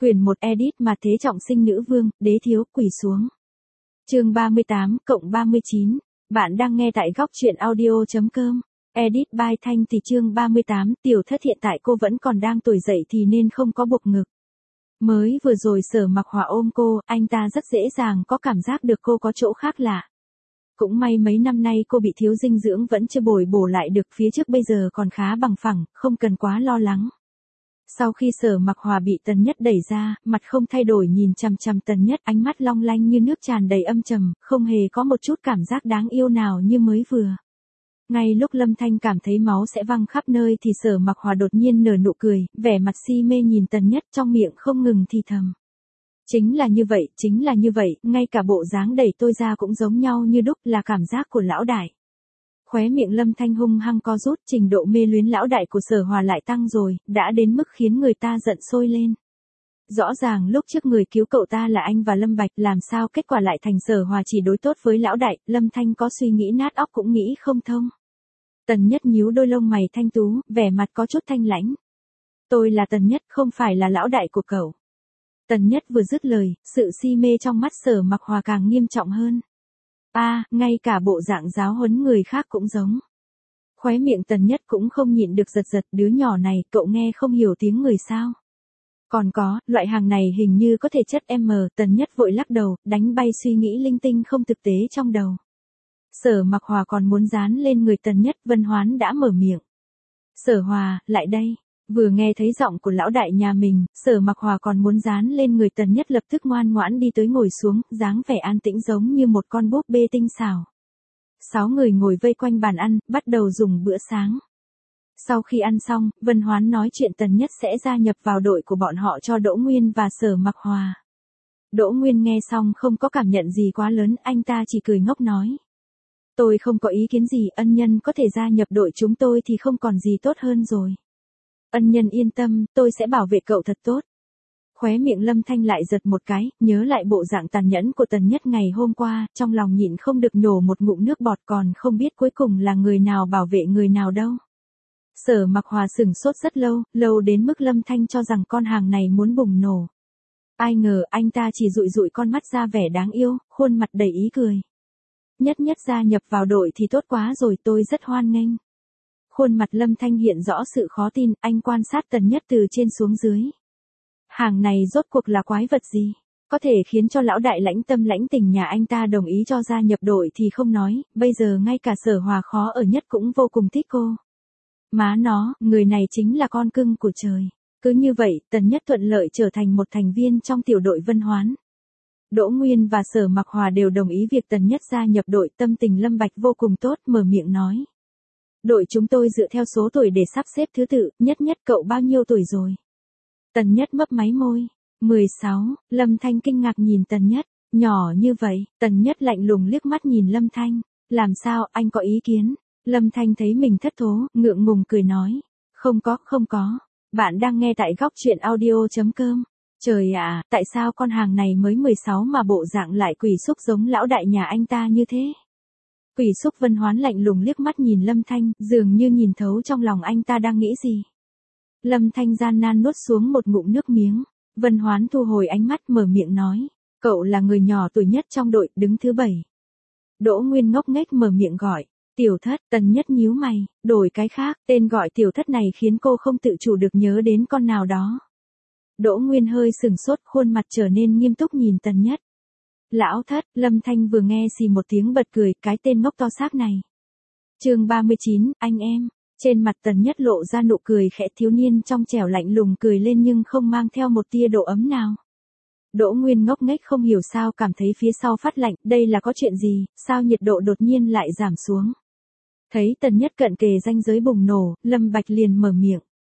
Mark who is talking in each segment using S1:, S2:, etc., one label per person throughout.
S1: Quyển 1 edit mà thế trọng sinh nữ vương, đế thiếu, quỳ xuống. Chương 38/39. Bạn đang nghe tại góc truyện audio.com. Edit by Thanh thì chương 38, tiểu thất hiện tại cô vẫn còn đang tuổi dậy thì nên không có buộc ngực. Mới vừa rồi Sở Mặc Hòa ôm cô, anh ta rất dễ dàng có cảm giác được cô có chỗ khác lạ. Cũng may mấy năm nay cô bị thiếu dinh dưỡng vẫn chưa bồi bổ lại được, phía trước bây giờ còn khá bằng phẳng, không cần quá lo lắng. Sau khi Sở Mặc Hòa bị Tần Nhất đẩy ra, mặt không thay đổi nhìn chằm chằm Tần Nhất, ánh mắt long lanh như nước tràn đầy âm trầm, không hề có một chút cảm giác đáng yêu nào như mới vừa. Ngay lúc Lâm Thanh cảm thấy máu sẽ văng khắp nơi thì Sở Mặc Hòa đột nhiên nở nụ cười, vẻ mặt si mê nhìn Tần Nhất, trong miệng không ngừng thì thầm. Chính là như vậy, ngay cả bộ dáng đẩy tôi ra cũng giống nhau như đúc, là cảm giác của lão đại. Khóe miệng Lâm Thanh hung hăng co rút, trình độ mê luyến lão đại của Sở Hòa lại tăng rồi, đã đến mức khiến người ta giận sôi lên. Rõ ràng lúc trước người cứu cậu ta là anh và Lâm Bạch, làm sao kết quả lại thành Sở Hòa chỉ đối tốt với lão đại, Lâm Thanh có suy nghĩ nát óc cũng nghĩ không thông. Tần Nhất nhíu đôi lông mày thanh tú, vẻ mặt có chút thanh lãnh. Tôi là Tần Nhất, không phải là lão đại của cậu. Tần Nhất vừa dứt lời, sự si mê trong mắt Sở Mặc Hòa càng nghiêm trọng hơn. Ngay cả bộ dạng giáo huấn người khác cũng giống. Khóe miệng Tần Nhất cũng không nhịn được giật giật, đứa nhỏ này, cậu nghe không hiểu tiếng người sao? Còn có, loại hàng này hình như có thể chất M, Tần Nhất vội lắc đầu, đánh bay suy nghĩ linh tinh không thực tế trong đầu. Sở Mặc Hòa còn muốn dán lên người Tần Nhất, Vân Hoán đã mở miệng. Sở Hòa, lại đây. Vừa nghe thấy giọng của lão đại nhà mình, Sở Mặc Hòa còn muốn dán lên người Tần Nhất, lập tức ngoan ngoãn đi tới ngồi xuống, dáng vẻ an tĩnh giống như một con búp bê tinh xảo. 6 người ngồi vây quanh bàn ăn, bắt đầu dùng bữa sáng. Sau khi ăn xong, Vân Hoán nói chuyện Tần Nhất sẽ gia nhập vào đội của bọn họ cho Đỗ Nguyên và Sở Mặc Hòa. Đỗ Nguyên nghe xong không có cảm nhận gì quá lớn, anh ta chỉ cười ngốc nói. Tôi không có ý kiến gì, ân nhân có thể gia nhập đội chúng tôi thì không còn gì tốt hơn rồi. Ân nhân yên tâm, tôi sẽ bảo vệ cậu thật tốt. Khóe miệng Lâm Thanh lại giật một cái, nhớ lại bộ dạng tàn nhẫn của Tần Nhất ngày hôm qua, trong lòng nhịn không được nhổ một ngụm nước bọt, còn không biết cuối cùng là người nào bảo vệ người nào đâu. Sở Mặc Hòa sửng sốt rất lâu đến mức Lâm Thanh cho rằng con hàng này muốn bùng nổ. Ai ngờ anh ta chỉ dụi dụi con mắt ra vẻ đáng yêu, khuôn mặt đầy ý cười. Nhất gia nhập vào đội thì tốt quá rồi, tôi rất hoan nghênh. Khuôn mặt Lâm Thanh hiện rõ sự khó tin, anh quan sát Tần Nhất từ trên xuống dưới. Hàng này rốt cuộc là quái vật gì? Có thể khiến cho lão đại lãnh tâm lãnh tình nhà anh ta đồng ý cho gia nhập đội thì không nói, bây giờ ngay cả Sở Hòa khó ở nhất cũng vô cùng thích cô. Má nó, người này chính là con cưng của trời. Cứ như vậy, Tần Nhất thuận lợi trở thành một thành viên trong tiểu đội Vân Hoán. Đỗ Nguyên và Sở Mặc Hòa đều đồng ý việc Tần Nhất gia nhập đội, tâm tình Lâm Bạch vô cùng tốt, mở miệng nói. Đội chúng tôi dựa theo số tuổi để sắp xếp thứ tự, Nhất cậu bao nhiêu tuổi rồi? Tần Nhất mấp máy môi. 16, Lâm Thanh kinh ngạc nhìn Tần Nhất, nhỏ như vậy, Tần Nhất lạnh lùng liếc mắt nhìn Lâm Thanh. Làm sao, anh có ý kiến? Lâm Thanh thấy mình thất thố, ngượng ngùng cười nói. Không có. Bạn đang nghe tại góc truyện audio.com. Trời ạ, tại sao con hàng này mới 16 mà bộ dạng lại quỷ xúc giống lão đại nhà anh ta như thế? Quỷ xúc Vân Hoán lạnh lùng liếc mắt nhìn Lâm Thanh, dường như nhìn thấu trong lòng anh ta đang nghĩ gì. Lâm Thanh gian nan nuốt xuống một ngụm nước miếng. Vân Hoán thu hồi ánh mắt, mở miệng nói. Cậu là người nhỏ tuổi nhất trong đội, đứng thứ 7. Đỗ Nguyên ngốc nghếch mở miệng gọi. Tiểu thất, Tần Nhất nhíu mày, đổi cái khác, tên gọi tiểu thất này khiến cô không tự chủ được nhớ đến con nào đó. Đỗ Nguyên hơi sừng sốt, khuôn mặt trở nên nghiêm túc nhìn Tần Nhất. Lão thất, Lâm Thanh vừa nghe xì một tiếng bật cười, cái tên ngốc to xác này. Chương 39, anh em. Trên mặt Tần Nhất lộ ra nụ cười khẽ, thiếu niên trong trẻo lạnh lùng cười lên nhưng không mang theo một tia độ ấm nào. Đỗ Nguyên ngốc nghếch không hiểu sao cảm thấy phía sau phát lạnh, đây là có chuyện gì, sao nhiệt độ đột nhiên lại giảm xuống. Thấy Tần Nhất cận kề ranh giới bùng nổ, Lâm Bạch liền mở miệng.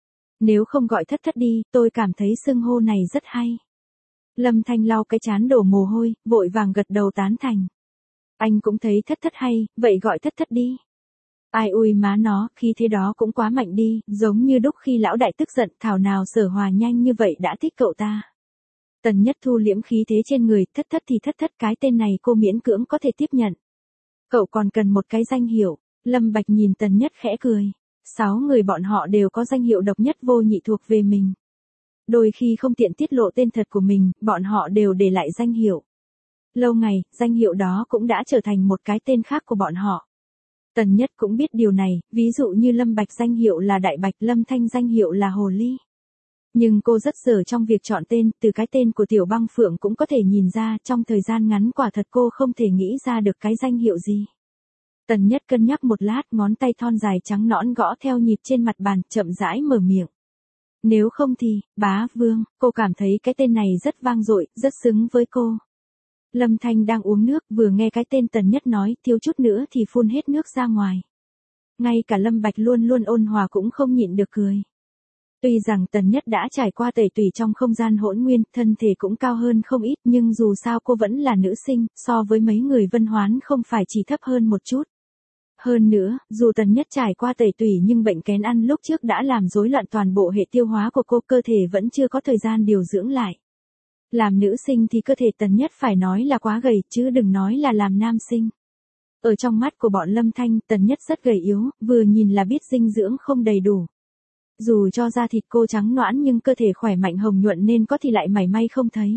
S1: Nếu không gọi thất thất đi, tôi cảm thấy xưng hô này rất hay. Lâm Thanh lau cái trán đổ mồ hôi, vội vàng gật đầu tán thành. Anh cũng thấy thất thất hay, vậy gọi thất thất đi. Ai ui má nó, khí thế đó cũng quá mạnh đi, giống như đúc khi lão đại tức giận, thảo nào Sở Hòa nhanh như vậy đã thích cậu ta. Tần Nhất thu liễm khí thế trên người, thất thất thì thất thất, cái tên này cô miễn cưỡng có thể tiếp nhận. Cậu còn cần một cái danh hiệu. Lâm Bạch nhìn Tần Nhất khẽ cười. 6 người bọn họ đều có danh hiệu độc nhất vô nhị thuộc về mình. đôi khi không tiện tiết lộ tên thật của mình, bọn họ đều để lại danh hiệu. Lâu ngày, danh hiệu đó cũng đã trở thành một cái tên khác của bọn họ. Tần Nhất cũng biết điều này, ví dụ như Lâm Bạch danh hiệu là Đại Bạch, Lâm Thanh danh hiệu là Hồ Ly. Nhưng cô rất dở trong việc chọn tên, từ cái tên của Tiểu Băng Phượng cũng có thể nhìn ra, trong thời gian ngắn quả thật cô không thể nghĩ ra được cái danh hiệu gì. Tần Nhất cân nhắc một lát, ngón tay thon dài trắng nõn gõ theo nhịp trên mặt bàn, chậm rãi mở miệng. Nếu không thì, Bá Vương, cô cảm thấy cái tên này rất vang dội, rất xứng với cô. Lâm Thanh đang uống nước, vừa nghe cái tên Tần Nhất nói, thiếu chút nữa thì phun hết nước ra ngoài. Ngay cả Lâm Bạch luôn luôn ôn hòa cũng không nhịn được cười. Tuy rằng Tần Nhất đã trải qua tẩy tủy trong không gian hỗn nguyên, thân thể cũng cao hơn không ít, nhưng dù sao cô vẫn là nữ sinh, so với mấy người Vân Hoán không phải chỉ thấp hơn một chút. Hơn nữa, dù Tần Nhất trải qua tẩy tủy nhưng bệnh kén ăn lúc trước đã làm rối loạn toàn bộ hệ tiêu hóa của cô, cơ thể vẫn chưa có thời gian điều dưỡng lại. Làm nữ sinh thì cơ thể Tần Nhất phải nói là quá gầy, chứ đừng nói là làm nam sinh. Ở trong mắt của bọn Lâm Thanh, Tần Nhất rất gầy yếu, vừa nhìn là biết dinh dưỡng không đầy đủ. Dù cho da thịt cô trắng nõn nhưng cơ thể khỏe mạnh hồng nhuận nên có thì lại mảy may không thấy.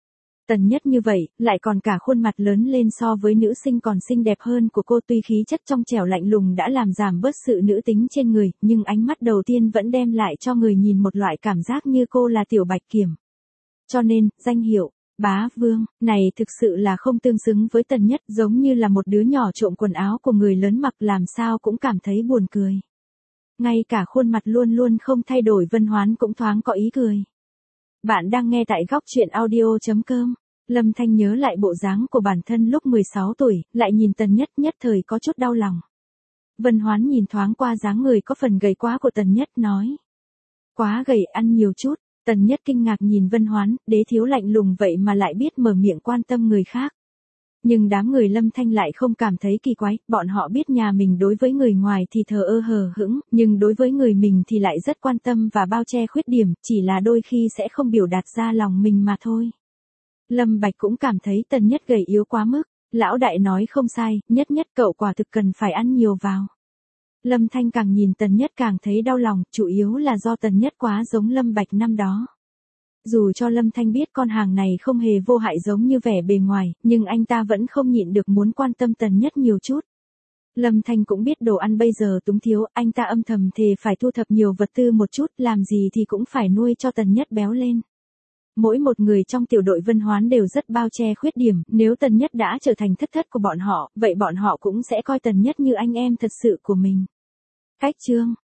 S1: Tần Nhất như vậy, lại còn cả khuôn mặt lớn lên so với nữ sinh còn xinh đẹp hơn của cô, tuy khí chất trong trẻo lạnh lùng đã làm giảm bớt sự nữ tính trên người, nhưng ánh mắt đầu tiên vẫn đem lại cho người nhìn một loại cảm giác như cô là Tiểu Bạch Kiểm. Cho nên, danh hiệu Bá Vương này thực sự là không tương xứng với Tần Nhất, giống như là một đứa nhỏ trộm quần áo của người lớn mặc, làm sao cũng cảm thấy buồn cười. Ngay cả khuôn mặt luôn luôn không thay đổi Vân Hoán cũng thoáng có ý cười. Bạn đang nghe tại góc truyện audio.com. Lâm Thanh nhớ lại bộ dáng của bản thân lúc 16 tuổi, lại nhìn Tần Nhất, nhất thời có chút đau lòng. Vân Hoán nhìn thoáng qua dáng người có phần gầy quá của Tần Nhất, nói. Quá gầy, ăn nhiều chút. Tần Nhất kinh ngạc nhìn Vân Hoán, đế thiếu lạnh lùng vậy mà lại biết mở miệng quan tâm người khác. Nhưng đám người Lâm Thanh lại không cảm thấy kỳ quái, bọn họ biết nhà mình đối với người ngoài thì thờ ơ hờ hững, nhưng đối với người mình thì lại rất quan tâm và bao che khuyết điểm, chỉ là đôi khi sẽ không biểu đạt ra lòng mình mà thôi. Lâm Bạch cũng cảm thấy Tần Nhất gầy yếu quá mức, lão đại nói không sai, Nhất Nhất cậu quả thực cần phải ăn nhiều vào. Lâm Thanh càng nhìn Tần Nhất càng thấy đau lòng, chủ yếu là do Tần Nhất quá giống Lâm Bạch năm đó. Dù cho Lâm Thanh biết con hàng này không hề vô hại giống như vẻ bề ngoài, nhưng anh ta vẫn không nhịn được muốn quan tâm Tần Nhất nhiều chút. Lâm Thanh cũng biết đồ ăn bây giờ túng thiếu, anh ta âm thầm thề phải thu thập nhiều vật tư một chút, làm gì thì cũng phải nuôi cho Tần Nhất béo lên. Mỗi một người trong tiểu đội Vân Hoán đều rất bao che khuyết điểm, nếu Tần Nhất đã trở thành thất thất của bọn họ, vậy bọn họ cũng sẽ coi Tần Nhất như anh em thật sự của mình. Cách chương